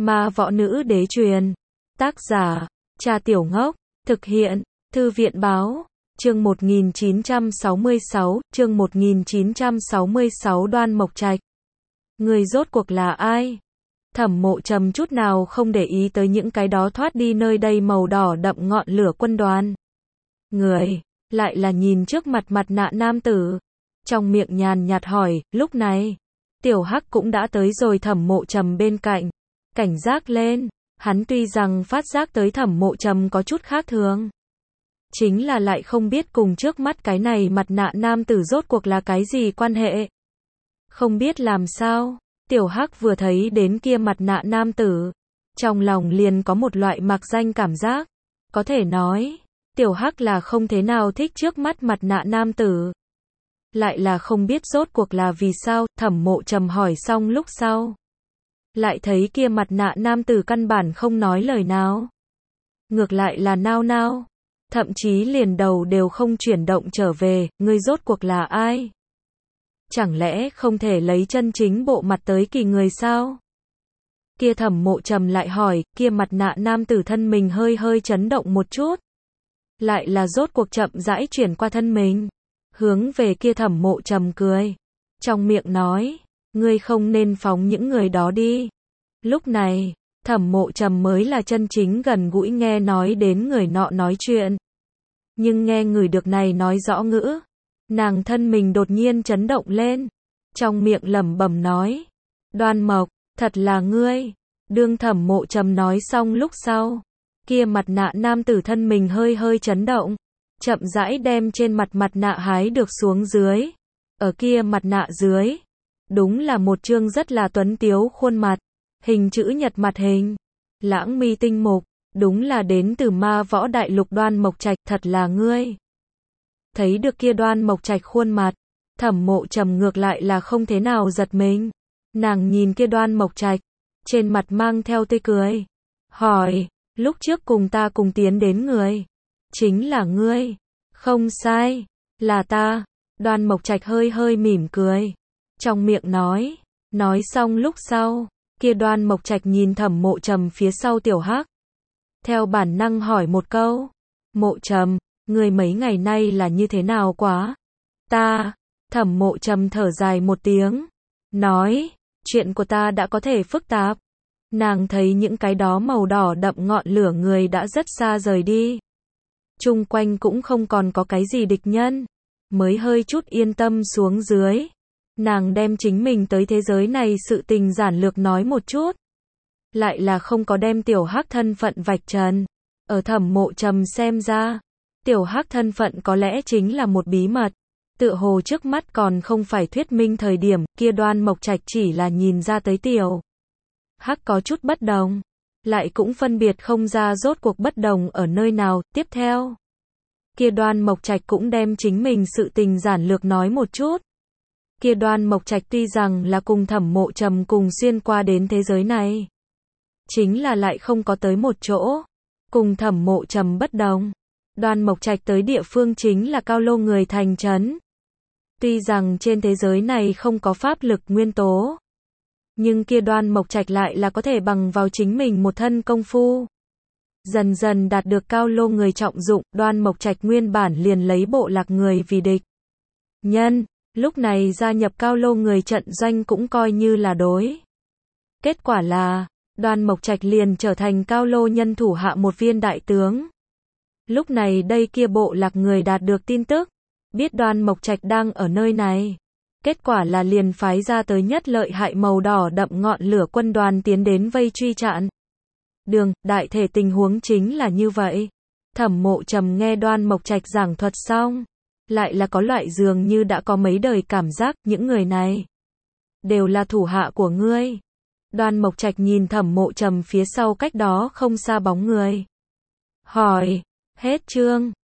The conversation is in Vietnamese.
Ma võ nữ đế truyền. Tác giả, Cha Tiểu Ngốc. Thực hiện, Thư viện báo. Chương 1966, chương 1966 Đoan Mộc Trạch. Người rốt cuộc là ai? Thẩm Mộ Trầm chút nào không để ý tới những cái đó thoát đi nơi đây màu đỏ đậm ngọn lửa quân đoàn. Người, lại là nhìn trước mặt mặt nạ nam tử. Trong miệng nhàn nhạt hỏi, lúc này, Tiểu Hắc cũng đã tới rồi Thẩm Mộ Trầm bên cạnh. Cảnh giác lên, hắn tuy rằng phát giác tới Thẩm Mộ Trầm có chút khác thường. Chính là lại không biết cùng trước mắt cái này mặt nạ nam tử rốt cuộc là cái gì quan hệ. Không biết làm sao, Tiểu Hắc vừa thấy đến kia mặt nạ nam tử, trong lòng liền có một loại mạc danh cảm giác. Có thể nói, Tiểu Hắc là không thế nào thích trước mắt mặt nạ nam tử. Lại là không biết rốt cuộc là vì sao, Thẩm Mộ Trầm hỏi xong lúc sau. Lại thấy kia mặt nạ nam tử căn bản không nói lời nào. Ngược lại là nao nao. Thậm chí liền đầu đều không chuyển động trở về, ngươi rốt cuộc là ai? Chẳng lẽ không thể lấy chân chính bộ mặt tới kỳ người sao? Kia Thẩm Mộ Trầm lại hỏi, kia mặt nạ nam tử thân mình hơi hơi chấn động một chút. Lại là rốt cuộc chậm rãi chuyển qua thân mình. Hướng về kia Thẩm Mộ Trầm cười. Trong miệng nói, ngươi không nên phóng những người đó đi. Lúc này, Thẩm Mộ Trầm mới là chân chính gần gũi nghe nói đến người nọ nói chuyện. Nhưng nghe người được này nói rõ ngữ, nàng thân mình đột nhiên chấn động lên. Trong miệng lẩm bẩm nói, Đoan Mộc, thật là ngươi. Đương Thẩm Mộ Trầm nói xong lúc sau, kia mặt nạ nam tử thân mình hơi hơi chấn động, chậm rãi đem trên mặt nạ hái được xuống dưới. Ở kia mặt nạ dưới, đúng là một chương rất là tuấn tiếu khuôn mặt, hình chữ nhật mặt hình, lãng mi tinh mục, đúng là đến từ Ma Võ Đại Lục Đoan Mộc Trạch, thật là ngươi. Thấy được kia Đoan Mộc Trạch khuôn mặt, Thẩm Mộ Trầm ngược lại là không thế nào giật mình. Nàng nhìn kia Đoan Mộc Trạch, trên mặt mang theo tươi cười, hỏi, lúc trước cùng ta cùng tiến đến người, chính là ngươi. Không sai, là ta. Đoan Mộc Trạch hơi hơi mỉm cười, trong miệng nói xong lúc sau, kia Đoan Mộc Trạch nhìn Thẩm Mộ Trầm phía sau Tiểu Hắc. Theo bản năng hỏi một câu, Mộ Trầm, người mấy ngày nay là như thế nào quá? Thẩm Mộ Trầm thở dài một tiếng, nói, chuyện của ta đã có thể phức tạp. Nàng thấy những cái đó màu đỏ đậm ngọn lửa người đã rất xa rời đi. Chung quanh cũng không còn có cái gì địch nhân, mới hơi chút yên tâm xuống dưới. Nàng đem chính mình tới thế giới này sự tình giản lược nói một chút. Lại là không có đem Tiểu Hắc thân phận vạch trần. Ở Thẩm Mộ Trầm xem ra, Tiểu Hắc thân phận có lẽ chính là một bí mật. Tựa hồ trước mắt còn không phải thuyết minh thời điểm, kia Đoan Mộc Trạch chỉ là nhìn ra tới Tiểu Hắc có chút bất đồng. Lại cũng phân biệt không ra rốt cuộc bất đồng ở nơi nào. Tiếp theo, kia Đoan Mộc Trạch cũng đem chính mình sự tình giản lược nói một chút. Kia Đoan Mộc Trạch tuy rằng là cùng Thẩm Mộ Trầm cùng xuyên qua đến thế giới này, chính là lại không có tới một chỗ. Cùng Thẩm Mộ Trầm bất đồng, Đoan Mộc Trạch tới địa phương chính là Cao Lô người thành trấn. Tuy rằng trên thế giới này không có pháp lực nguyên tố, nhưng kia Đoan Mộc Trạch lại là có thể bằng vào chính mình một thân công phu. Dần dần đạt được Cao Lô người trọng dụng, Đoan Mộc Trạch nguyên bản liền lấy bộ lạc người vì địch nhân, lúc này gia nhập Cao Lô người trận doanh cũng coi như là đối. Kết quả là, Đoan Mộc Trạch liền trở thành Cao Lô nhân thủ hạ một viên đại tướng. Lúc này đây kia bộ lạc người đạt được tin tức, biết Đoan Mộc Trạch đang ở nơi này. Kết quả là liền phái ra tới nhất lợi hại màu đỏ đậm ngọn lửa quân đoàn tiến đến vây truy chặn. Đại thể tình huống chính là như vậy. Thẩm Mộ Trầm nghe Đoan Mộc Trạch giảng thuật xong, lại là có loại dường như đã có mấy đời cảm giác, những người này đều là thủ hạ của ngươi. Đoan Mộc Trạch nhìn Thẩm Mộ Trầm phía sau cách đó không xa bóng người, hỏi, hết chương.